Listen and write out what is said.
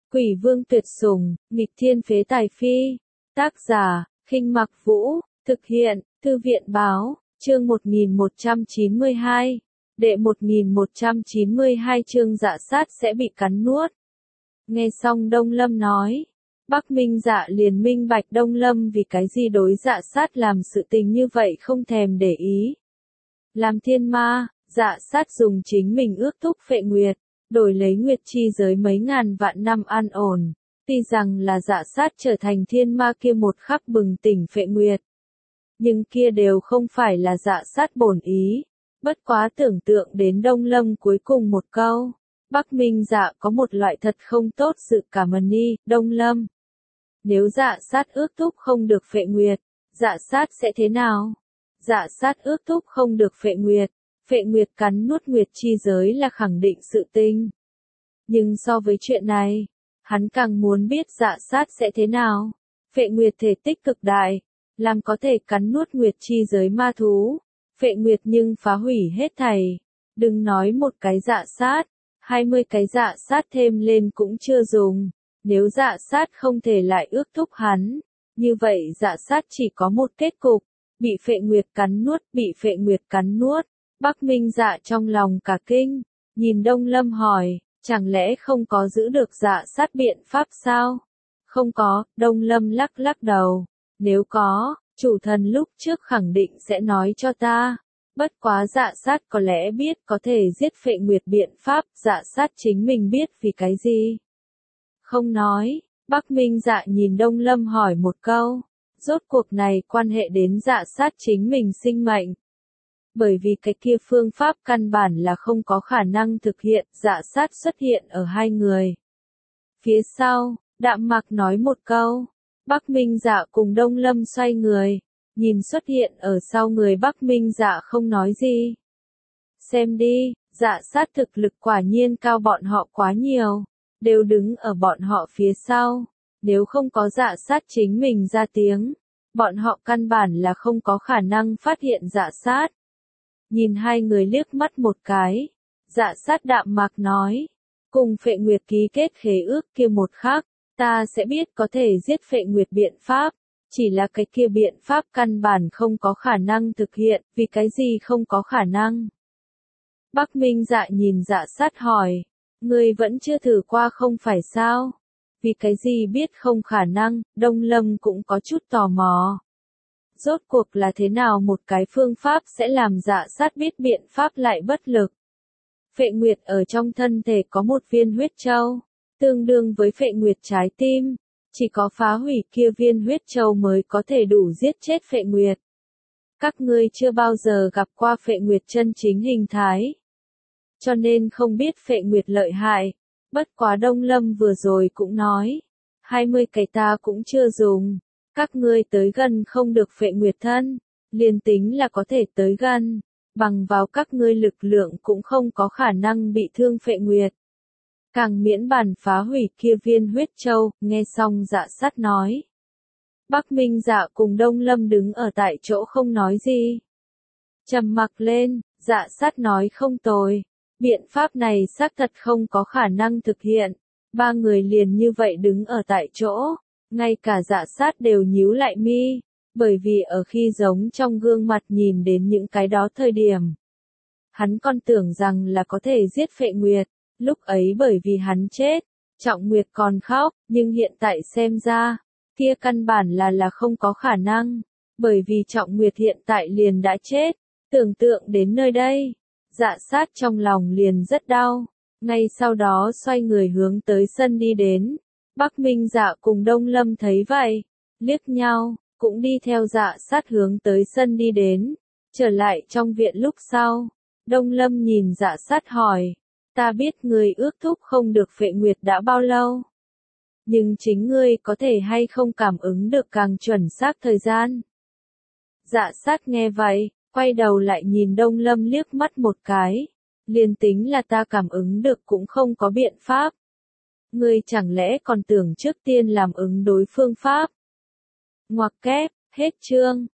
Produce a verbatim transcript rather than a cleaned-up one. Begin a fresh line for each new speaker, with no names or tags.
Quỷ vương tuyệt sủng, nghịch thiên phế tài phi. Tác giả, Khinh Mặc Vũ, thực hiện, Thư viện báo, chương một nghìn một trăm chín mươi hai. Đệ một nghìn một trăm chín mươi hai chương Dạ Sát sẽ bị cắn nuốt. Nghe xong Đông Lâm nói, Bắc Minh Dạ liền minh bạch Đông Lâm vì cái gì đối Dạ Sát làm sự tình như vậy không thèm để ý. Làm thiên ma, Dạ Sát dùng chính mình ước thúc Phệ Nguyệt, đổi lấy Nguyệt chi giới mấy ngàn vạn năm an ổn. Tuy rằng là Dạ Sát trở thành thiên ma kia một khắc bừng tỉnh Phệ Nguyệt, nhưng kia đều không phải là Dạ Sát bổn ý. Bất quá tưởng tượng đến Đông Lâm cuối cùng một câu, Bắc Minh Dạ có một loại thật không tốt sự cảm ơn đi, Đông Lâm. Nếu Dạ Sát ước thúc không được Phệ Nguyệt, Dạ Sát sẽ thế nào? Dạ Sát ước thúc không được Phệ Nguyệt, Phệ Nguyệt cắn nuốt Nguyệt chi giới là khẳng định sự tình. Nhưng so với chuyện này, hắn càng muốn biết Dạ Sát sẽ thế nào. Phệ Nguyệt thể tích cực đại, làm có thể cắn nuốt Nguyệt chi giới ma thú. Phệ Nguyệt nhưng phá hủy hết thảy. Đừng nói một cái Dạ Sát, hai mươi cái Dạ Sát thêm lên cũng chưa dùng. Nếu Dạ Sát không thể lại ước thúc hắn, như vậy Dạ Sát chỉ có một kết cục, bị Phệ Nguyệt cắn nuốt, bị Phệ Nguyệt cắn nuốt. Bắc Minh Dạ trong lòng cả kinh, nhìn Đông Lâm hỏi, chẳng lẽ không có giữ được Dạ Sát biện pháp sao? Không có, Đông Lâm lắc lắc đầu, nếu có, chủ thần lúc trước khẳng định sẽ nói cho ta. Bất quá Dạ Sát có lẽ biết có thể giết Phệ Nguyệt biện pháp, Dạ Sát chính mình biết vì cái gì? Không nói, Bắc Minh Dạ nhìn Đông Lâm hỏi một câu, rốt cuộc này quan hệ đến Dạ Sát chính mình sinh mệnh. Bởi vì cái kia phương pháp căn bản là không có khả năng thực hiện, Dạ Sát xuất hiện ở hai người. Phía sau, Đạm Mặc nói một câu, Bắc Minh Dạ cùng Đông Lâm xoay người, nhìn xuất hiện ở sau người Bắc Minh Dạ không nói gì. Xem đi, Dạ Sát thực lực quả nhiên cao bọn họ quá nhiều, đều đứng ở bọn họ phía sau. Nếu không có Dạ Sát chính mình ra tiếng, bọn họ căn bản là không có khả năng phát hiện Dạ Sát. Nhìn hai người liếc mắt một cái, Dạ Sát Đạm Mặc nói, cùng Phệ Nguyệt ký kết khế ước kia một khắc, ta sẽ biết có thể giết Phệ Nguyệt biện pháp, chỉ là cái kia biện pháp căn bản không có khả năng thực hiện, vì cái gì không có khả năng. Bắc Minh Dạ nhìn Dạ Sát hỏi, ngươi vẫn chưa thử qua không phải sao? Vì cái gì biết không khả năng, Đông Lâm cũng có chút tò mò. Rốt cuộc là thế nào một cái phương pháp sẽ làm Dạ Sát biết biện pháp lại bất lực. Phệ Nguyệt ở trong thân thể có một viên huyết châu, tương đương với Phệ Nguyệt trái tim, chỉ có phá hủy kia viên huyết châu mới có thể đủ giết chết Phệ Nguyệt. Các ngươi chưa bao giờ gặp qua Phệ Nguyệt chân chính hình thái, cho nên không biết Phệ Nguyệt lợi hại. Bất quá Đông Lâm vừa rồi cũng nói, hai mươi cái ta cũng chưa dùng. Các ngươi tới gần không được Phệ Nguyệt thân, liền tính là có thể tới gần, bằng vào các ngươi lực lượng cũng không có khả năng bị thương Phệ Nguyệt. Càng miễn bàn phá hủy kia viên huyết châu, nghe xong Dạ Sát nói. Bắc Minh Dạ cùng Đông Lâm đứng ở tại chỗ không nói gì. Trầm mặc lên, Dạ Sát nói không tồi, biện pháp này xác thật không có khả năng thực hiện. Ba người liền như vậy đứng ở tại chỗ. Ngay cả Dạ Sát đều nhíu lại mi, bởi vì ở khi giống trong gương mặt nhìn đến những cái đó thời điểm, hắn còn tưởng rằng là có thể giết Phệ Nguyệt, lúc ấy bởi vì hắn chết, Trọng Nguyệt còn khóc, nhưng hiện tại xem ra, kia căn bản là là không có khả năng, bởi vì Trọng Nguyệt hiện tại liền đã chết. Tưởng tượng đến nơi đây, Dạ Sát trong lòng liền rất đau, ngay sau đó xoay người hướng tới sân đi đến. Bắc Minh Dạ cùng Đông Lâm thấy vậy, liếc nhau, cũng đi theo Dạ Sát hướng tới sân đi đến. Trở lại trong viện lúc sau, Đông Lâm nhìn Dạ Sát hỏi, ta biết ngươi ước thúc không được Phệ Nguyệt đã bao lâu, nhưng chính ngươi có thể hay không cảm ứng được càng chuẩn xác thời gian? Dạ Sát nghe vậy, quay đầu lại nhìn Đông Lâm liếc mắt một cái, liền tính là ta cảm ứng được cũng không có biện pháp. Ngươi chẳng lẽ còn tưởng trước tiên làm ứng đối phương pháp? Ngoặc kép, hết chương.